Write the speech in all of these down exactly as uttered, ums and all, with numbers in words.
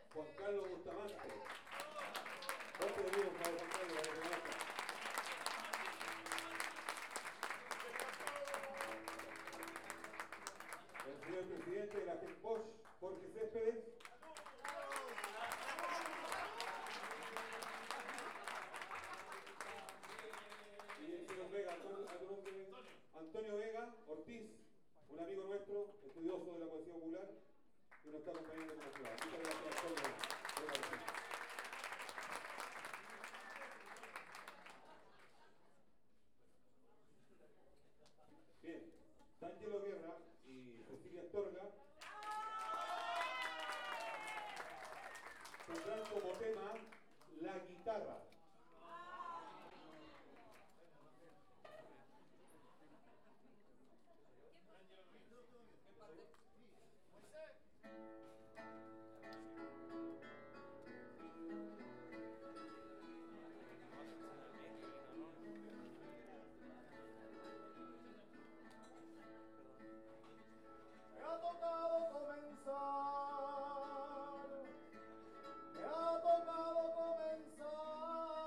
Juan Carlos Bustamante. Otro de Juan Carlos, para que conozcan. El señor presidente de la GECPOSH, Jorge Céspedes. Y el señor Vega, Antonio, Antonio Vega Ortiz, un amigo nuestro, estudioso de la poesía popular, que nos está acompañando en la ciudad. Muchas gracias, Antonio. Bien, D'Angelo Guerra y Cecilia Astorga tendrán como tema la guitarra. Me ha tocado comenzar, me ha tocado comenzar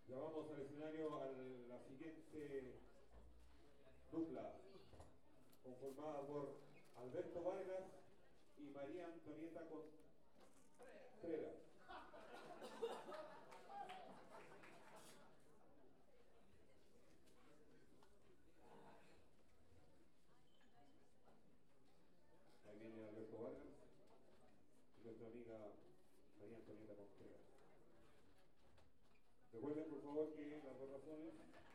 Llamamos al escenario a la siguiente dupla, conformada por Alberto Vargas y María Antonieta Contreras. Ahí viene Alberto Vargas y nuestra amiga María Antonieta Contreras. Recuerden por favor que las dos razones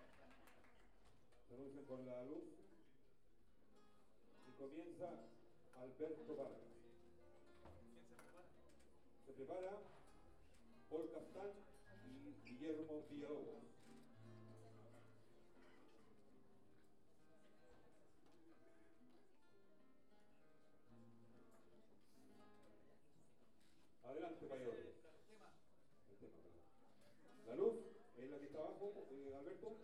se anuncian con la luz y comienza Alberto Vargas. Se prepara Paul Castán y Guillermo Villalobos. Adelante, payadores. El tema, la luz es la que está abajo, eh, Alberto.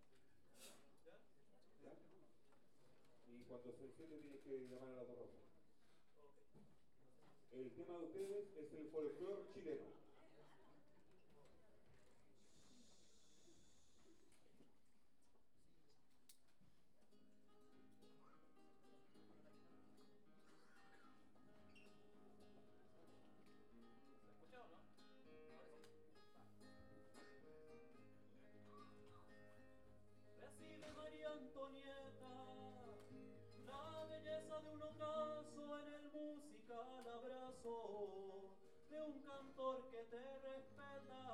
¿Ya? Y cuando se enciende tienes que llamar a las dos rosas. El tema de ustedes es el folclore chileno. Recibe María Antonieta la belleza de un ocaso en el musical abrazo de un cantor que te respeta.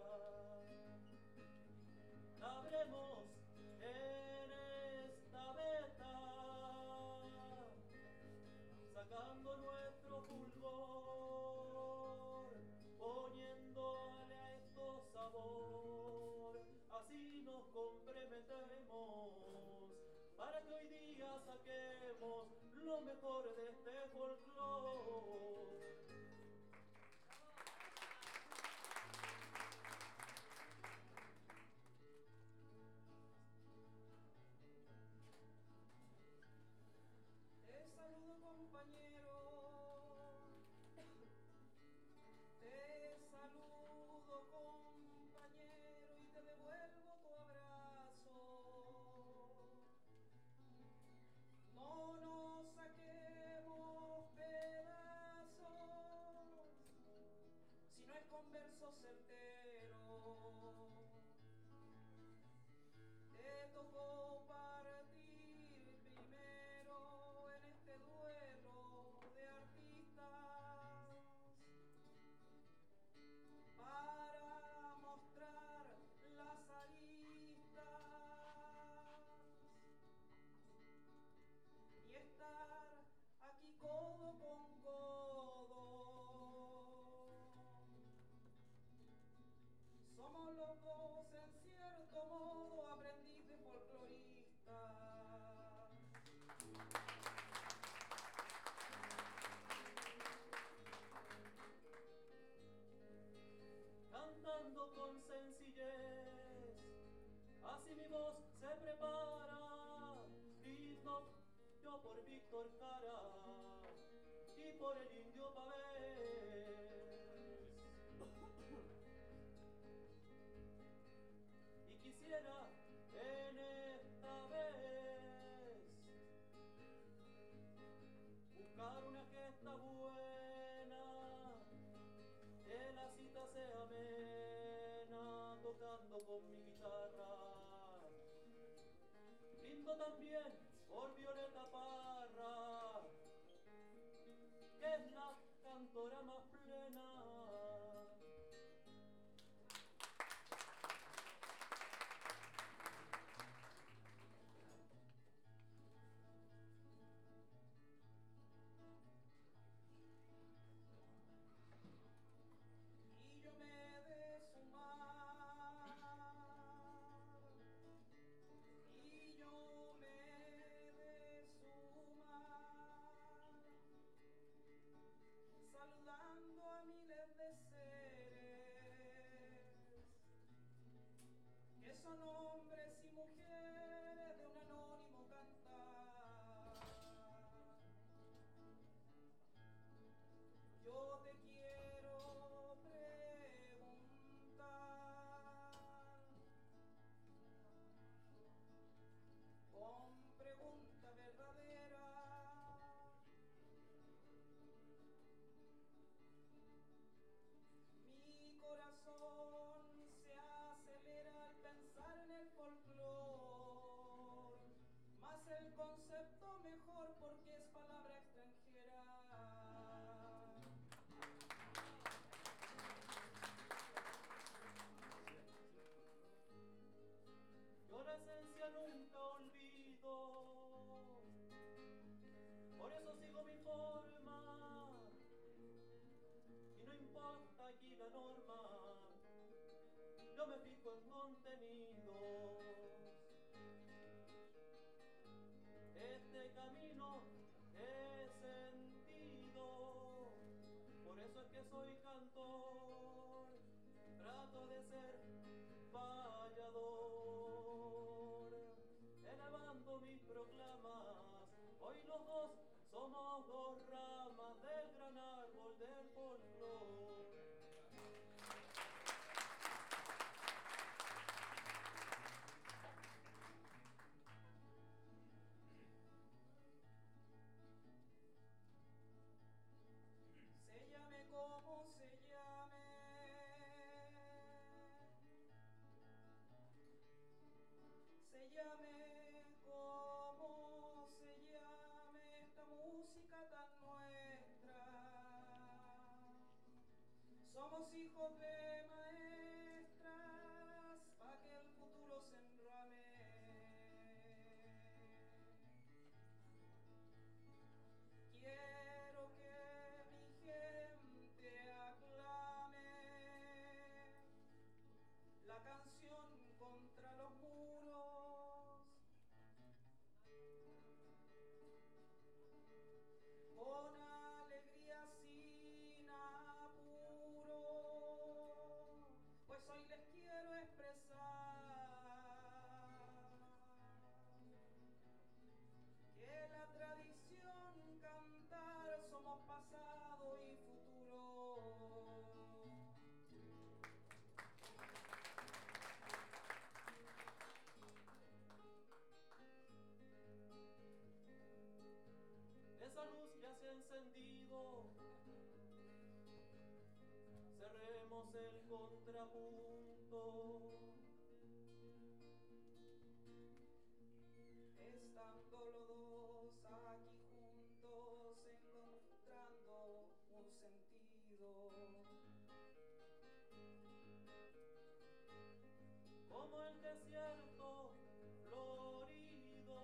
Abremos en esta beta, sacando nuestro fulgor, poniéndole a esto sabor. Así nos comprometemos para que hoy día saquemos lo mejor de este folclore. Te saludo, compañero, te saludo, compañero, y te devuelvo tu abrazo. No nos saquemos pedazos, si no es con versos certeros. Te tocó partir primero en este duelo de artistas para mostrar las aristas y estar aquí codo con codo. Somos los dos en cierto modo aprendiz de folclorista. Cantando con sencillez, así mi voz se prepara, brindo yo por Víctor Jara y por el Indio Pavés. Y quisiera en esta vez buscar una gesta buena, que la cita sea amena, tocando con mi guitarra. Brindo también por Violeta Parra, que es la cantora más plena. Y yo me de sumar, y yo me de sumar, saludando contenidos. Este camino he sentido, por eso es que soy cantor, trato de ser vallador, elevando mis proclamas. Hoy los dos somos dos ramas del gran árbol del folclor. Se llame como se llame, se llame como se llame esta música tan nuestra. Somos hijos de maestras pa' que el futuro se enrame. Quiero que mi gente aclame la canción contra los muros, con alegría sin apuro, pues hoy les quiero expresar que la tradición cantar somos pasado y futuro. Esa luz ya se ha encendido, cerremos el contrapunto. Estando los dos aquí juntos, encontrando un sentido. Como el desierto florido,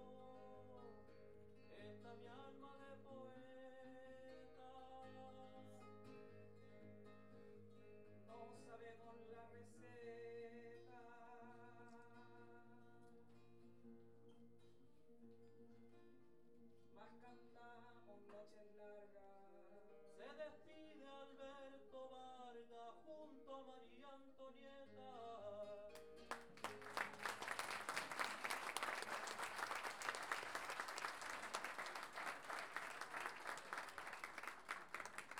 está mi alma de poeta. No sabemos la receta, mas cantamos noches largas. Se despide Alberto Vargas junto a María Antonia.